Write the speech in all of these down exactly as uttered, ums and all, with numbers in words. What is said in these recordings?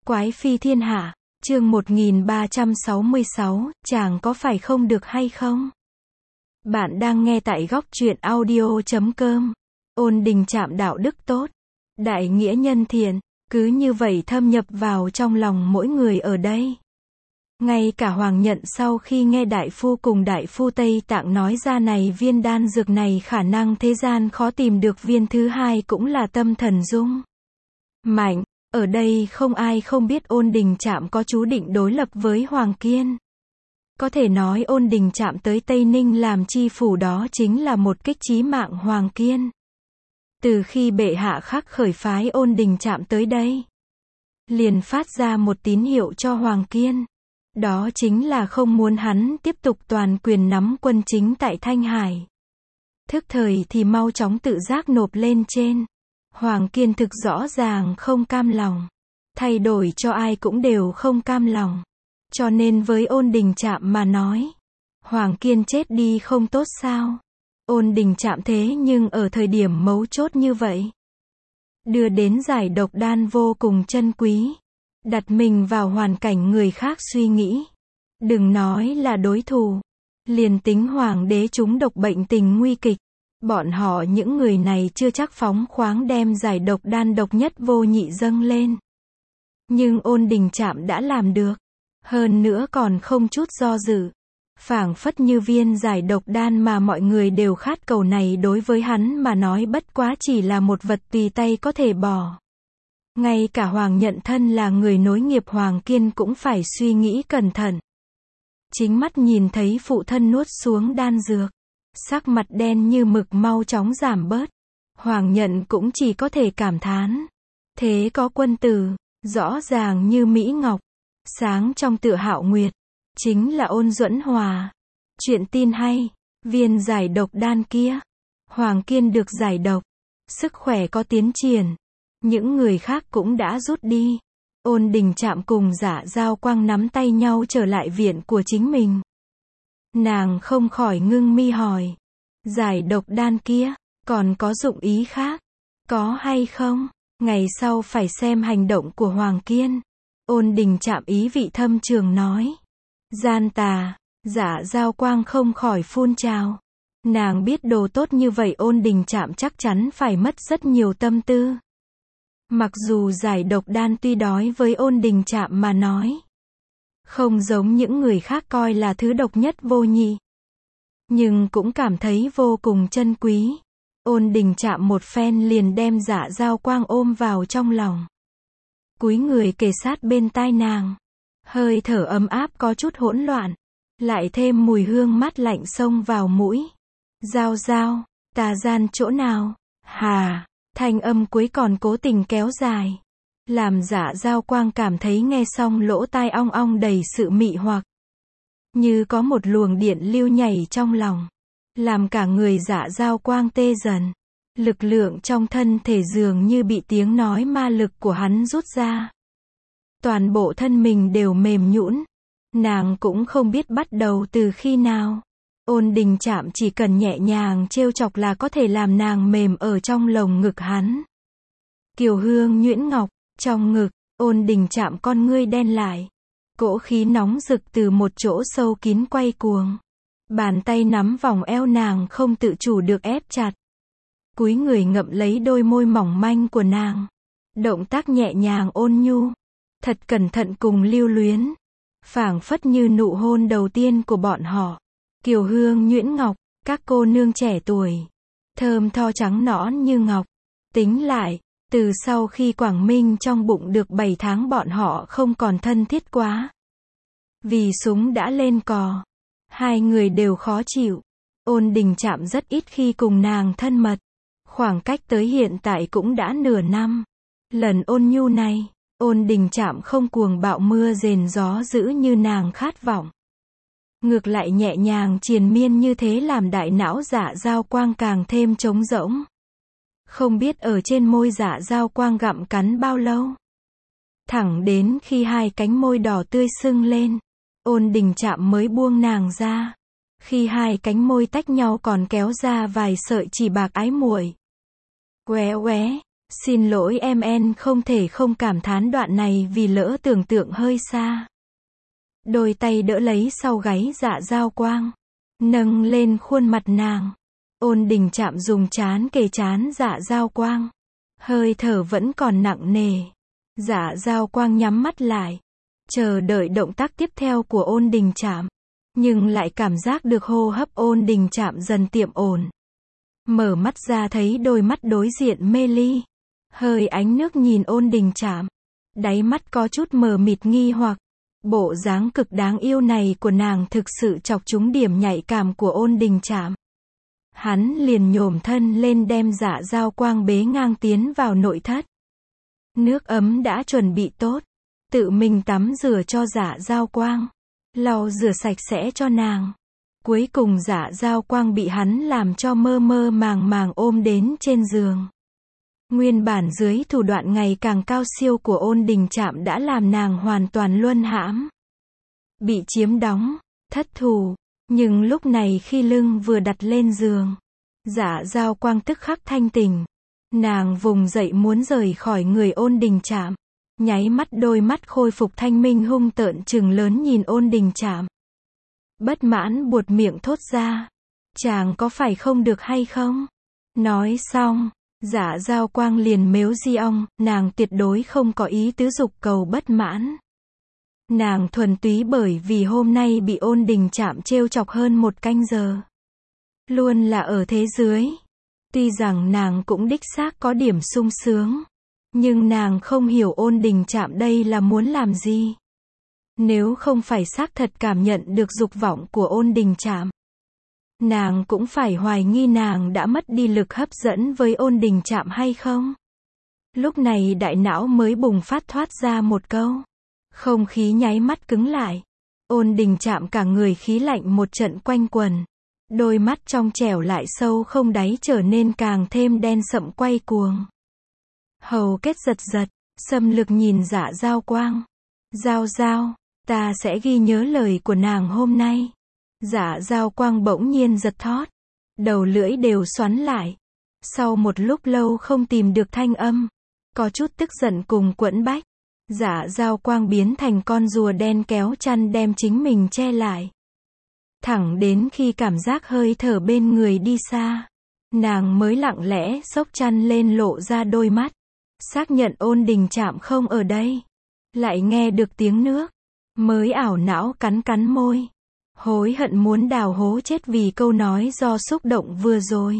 Quái phi thiên hạ, chương một nghìn ba trăm sáu mươi sáu, chàng có phải không được hay không? Bạn đang nghe tại góc truyện audio chấm com. Ôn Đình Trạm đạo đức tốt, đại nghĩa nhân thiện, cứ như vậy thâm nhập vào trong lòng mỗi người ở đây. Ngay cả Hoàng Nhận sau khi nghe đại phu cùng đại phu Tây Tạng nói ra này viên đan dược này khả năng thế gian khó tìm được viên thứ hai cũng là tâm thần rung mạnh. Ở đây không ai không biết Ôn Đình Trạm có chú định đối lập với Hoàng Kiên. Có thể nói Ôn Đình Trạm tới Tây Ninh làm chi phủ đó chính là một kích chí mạng Hoàng Kiên. Từ khi bệ hạ khắc khởi phái Ôn Đình Trạm tới đây, liền phát ra một tín hiệu cho Hoàng Kiên. Đó chính là không muốn hắn tiếp tục toàn quyền nắm quân chính tại Thanh Hải. Thức thời thì mau chóng tự giác nộp lên trên. Hoàng Kiên thực rõ ràng không cam lòng. Thay đổi cho ai cũng đều không cam lòng. Cho nên với Ôn Đình Trạm mà nói, Hoàng Kiên chết đi không tốt sao? Ôn Đình Trạm thế nhưng ở thời điểm mấu chốt như vậy, đưa đến giải độc đan vô cùng chân quý. Đặt mình vào hoàn cảnh người khác suy nghĩ. Đừng nói là đối thủ. Liền tính hoàng đế trúng độc bệnh tình nguy kịch, bọn họ những người này chưa chắc phóng khoáng đem giải độc đan độc nhất vô nhị dâng lên. Nhưng Ôn Đình Trạm đã làm được. Hơn nữa còn không chút do dự. Phảng phất như viên giải độc đan mà mọi người đều khát cầu này đối với hắn mà nói bất quá chỉ là một vật tùy tay có thể bỏ. Ngay cả Hoàng Nhận thân là người nối nghiệp Hoàng Kiên cũng phải suy nghĩ cẩn thận. Chính mắt nhìn thấy phụ thân nuốt xuống đan dược, sắc mặt đen như mực mau chóng giảm bớt. Hoàng Nhận cũng chỉ có thể cảm thán. Thế có quân tử, rõ ràng như Mỹ Ngọc, sáng trong tựa Hạo Nguyệt, chính là Ôn Duẫn Hòa. Chuyện tin hay, viên giải độc đan kia, Hoàng Kiên được giải độc, sức khỏe có tiến triển. Những người khác cũng đã rút đi. Ôn Đình Trạm cùng Dạ Giao Quang nắm tay nhau trở lại viện của chính mình. Nàng không khỏi ngưng mi hỏi. Giải độc đan kia, còn có dụng ý khác? Có hay không? Ngày sau phải xem hành động của Hoàng Kiên. Ôn Đình Trạm ý vị thâm trường nói. Gian tà, Dạ Giao Quang không khỏi phun trào. Nàng biết đồ tốt như vậy Ôn Đình Trạm chắc chắn phải mất rất nhiều tâm tư. Mặc dù giải độc đan tuy đói với Ôn Đình Trạm mà nói, không giống những người khác coi là thứ độc nhất vô nhị, nhưng cũng cảm thấy vô cùng chân quý. Ôn Đình Trạm một phen liền đem Dạ Giao Quang ôm vào trong lòng. Cúi người kề sát bên tai nàng. Hơi thở ấm áp có chút hỗn loạn. Lại thêm mùi hương mát lạnh xông vào mũi. Giao giao, tà gian chỗ nào? Hà! Thanh âm cuối còn cố tình kéo dài. Làm Dạ Giao Quang cảm thấy nghe xong lỗ tai ong ong đầy sự mị hoặc. Như có một luồng điện lưu nhảy trong lòng. Làm cả người Dạ Giao Quang tê dần. Lực lượng trong thân thể dường như bị tiếng nói ma lực của hắn rút ra. Toàn bộ thân mình đều mềm nhũn. Nàng cũng không biết bắt đầu từ khi nào. Ôn Đình Trạm chỉ cần nhẹ nhàng trêu chọc là có thể làm nàng mềm ở trong lồng ngực hắn. Kiều hương nhuyễn ngọc, trong ngực, Ôn Đình Trạm con ngươi đen lại. Cỗ khí nóng rực từ một chỗ sâu kín quay cuồng. Bàn tay nắm vòng eo nàng không tự chủ được ép chặt. Cúi người ngậm lấy đôi môi mỏng manh của nàng. Động tác nhẹ nhàng ôn nhu. Thật cẩn thận cùng lưu luyến. Phảng phất như nụ hôn đầu tiên của bọn họ. Kiều hương nhuyễn ngọc, các cô nương trẻ tuổi, thơm tho trắng nõn như ngọc. Tính lại, từ sau khi Quảng Minh trong bụng được bảy tháng bọn họ không còn thân thiết quá. Vì súng đã lên cò, hai người đều khó chịu. Ôn Đình Trạm rất ít khi cùng nàng thân mật. Khoảng cách tới hiện tại cũng đã nửa năm. Lần ôn nhu này, Ôn Đình Trạm không cuồng bạo mưa rền gió dữ như nàng khát vọng. Ngược lại nhẹ nhàng triền miên như thế làm đại não Dạ Giao Quang càng thêm trống rỗng. Không biết ở trên môi Dạ Giao Quang gặm cắn bao lâu. Thẳng đến khi hai cánh môi đỏ tươi sưng lên, Ôn Đình Trạm mới buông nàng ra. Khi hai cánh môi tách nhau còn kéo ra vài sợi chỉ bạc ái muội. Qué qué, Xin lỗi em en không thể không cảm thán đoạn này vì lỡ tưởng tượng hơi xa. Đôi tay đỡ lấy sau gáy Dạ Dao Quang. Nâng lên khuôn mặt nàng. Ôn Đình Trạm dùng trán kề trán Dạ Dao Quang. Hơi thở vẫn còn nặng nề. Dạ Dao Quang nhắm mắt lại. Chờ đợi động tác tiếp theo của Ôn Đình Trạm. Nhưng lại cảm giác được hô hấp Ôn Đình Trạm dần tiệm ổn. Mở mắt ra thấy đôi mắt đối diện mê ly. Hơi ánh nước nhìn Ôn Đình Trạm. Đáy mắt có chút mờ mịt nghi hoặc. Bộ dáng cực đáng yêu này của nàng thực sự chọc trúng điểm nhạy cảm của Ôn Đình Trạm. Hắn liền nhổm thân lên đem Dạ Dao Quang bế ngang tiến vào nội thất. Nước ấm đã chuẩn bị tốt. Tự mình tắm rửa cho Dạ Dao Quang. Lau rửa sạch sẽ cho nàng. Cuối cùng Dạ Dao Quang bị hắn làm cho mơ mơ màng màng ôm đến trên giường. Nguyên bản dưới thủ đoạn ngày càng cao siêu của Ôn Đình Trạm đã làm nàng hoàn toàn luân hãm. Bị chiếm đóng, thất thủ. Nhưng lúc này khi lưng vừa đặt lên giường, Dạ Dao Quang tức khắc thanh tỉnh. Nàng vùng dậy muốn rời khỏi người Ôn Đình Trạm. Nháy mắt đôi mắt khôi phục thanh minh hung tợn trừng lớn nhìn Ôn Đình Trạm. Bất mãn buột miệng thốt ra. Chàng có phải không được hay không? Nói xong, Dạ Dao Quang liền mếu di ong, nàng tuyệt đối không có ý tứ dục cầu bất mãn. Nàng thuần túy bởi vì hôm nay bị Ôn Đình Trạm trêu chọc hơn một canh giờ. Luôn là ở thế dưới. Tuy rằng nàng cũng đích xác có điểm sung sướng. Nhưng nàng không hiểu Ôn Đình Trạm đây là muốn làm gì. Nếu không phải xác thật cảm nhận được dục vọng của Ôn Đình Trạm, nàng cũng phải hoài nghi nàng đã mất đi lực hấp dẫn với Ôn Đình Trạm hay không. Lúc này đại não mới bùng phát thoát ra một câu. Không khí nháy mắt cứng lại. Ôn Đình Trạm cả người khí lạnh một trận quanh quần. Đôi mắt trong trẻo lại sâu không đáy trở nên càng thêm đen sậm quay cuồng. Hầu kết giật giật, xâm lược nhìn Dạ Dao Quang. Dao Dao, ta sẽ ghi nhớ lời của nàng hôm nay. Dạ Dao Quang bỗng nhiên giật thót. Đầu lưỡi đều xoắn lại. Sau một lúc lâu không tìm được thanh âm. Có chút tức giận cùng quẫn bách. Dạ Dao Quang biến thành con rùa đen kéo chăn đem chính mình che lại. Thẳng đến khi cảm giác hơi thở bên người đi xa, nàng mới lặng lẽ xốc chăn lên lộ ra đôi mắt. Xác nhận Ôn Đình Trạm không ở đây. Lại nghe được tiếng nước. Mới ảo não cắn cắn môi. Hối hận muốn đào hố chết vì câu nói do xúc động vừa rồi.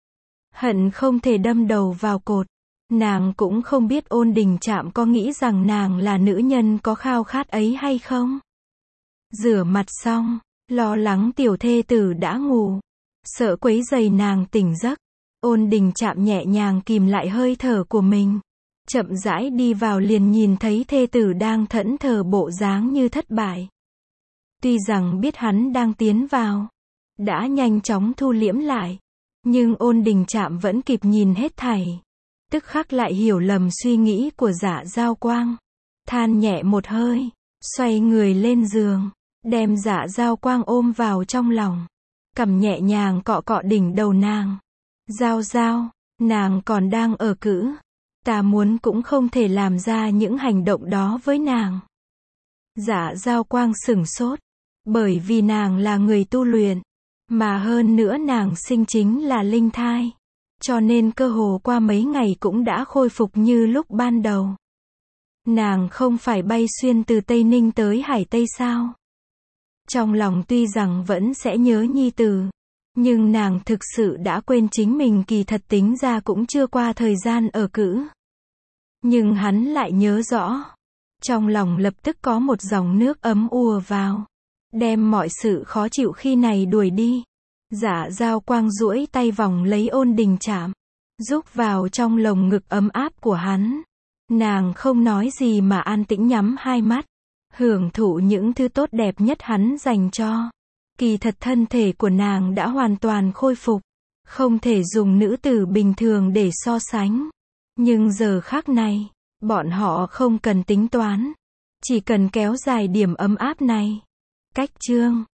Hận không thể đâm đầu vào cột. Nàng cũng không biết Ôn Đình Trạm có nghĩ rằng nàng là nữ nhân có khao khát ấy hay không. Rửa mặt xong, lo lắng tiểu thê tử đã ngủ. Sợ quấy rầy nàng tỉnh giấc. Ôn Đình Trạm nhẹ nhàng kìm lại hơi thở của mình. Chậm rãi đi vào liền nhìn thấy thê tử đang thẫn thờ bộ dáng như thất bại. Tuy rằng biết hắn đang tiến vào, đã nhanh chóng thu liễm lại. Nhưng Ôn Đình Trạm vẫn kịp nhìn hết thảy. Tức khắc lại hiểu lầm suy nghĩ của Dạ Dao Quang. Than nhẹ một hơi, xoay người lên giường, đem Dạ Dao Quang ôm vào trong lòng. Cầm nhẹ nhàng cọ cọ đỉnh đầu nàng. Dao Dao, nàng còn đang ở cữ. Ta muốn cũng không thể làm ra những hành động đó với nàng. Dạ Dao Quang sửng sốt. Bởi vì nàng là người tu luyện. Mà hơn nữa nàng sinh chính là linh thai. Cho nên cơ hồ qua mấy ngày cũng đã khôi phục như lúc ban đầu. Nàng không phải bay xuyên từ Tây Ninh tới Hải Tây sao? Trong lòng tuy rằng vẫn sẽ nhớ nhi tử. Nhưng nàng thực sự đã quên chính mình kỳ thật tính ra cũng chưa qua thời gian ở cữ. Nhưng hắn lại nhớ rõ. Trong lòng lập tức có một dòng nước ấm ùa vào. Đem mọi sự khó chịu khi này đuổi đi. Dạ Dao Quang duỗi tay vòng lấy Ôn Đình Trạm. Rúc vào trong lồng ngực ấm áp của hắn. Nàng không nói gì mà an tĩnh nhắm hai mắt. Hưởng thụ những thứ tốt đẹp nhất hắn dành cho. Kỳ thật thân thể của nàng đã hoàn toàn khôi phục. Không thể dùng nữ tử bình thường để so sánh. Nhưng giờ khắc này, bọn họ không cần tính toán. Chỉ cần kéo dài điểm ấm áp này. Cách chương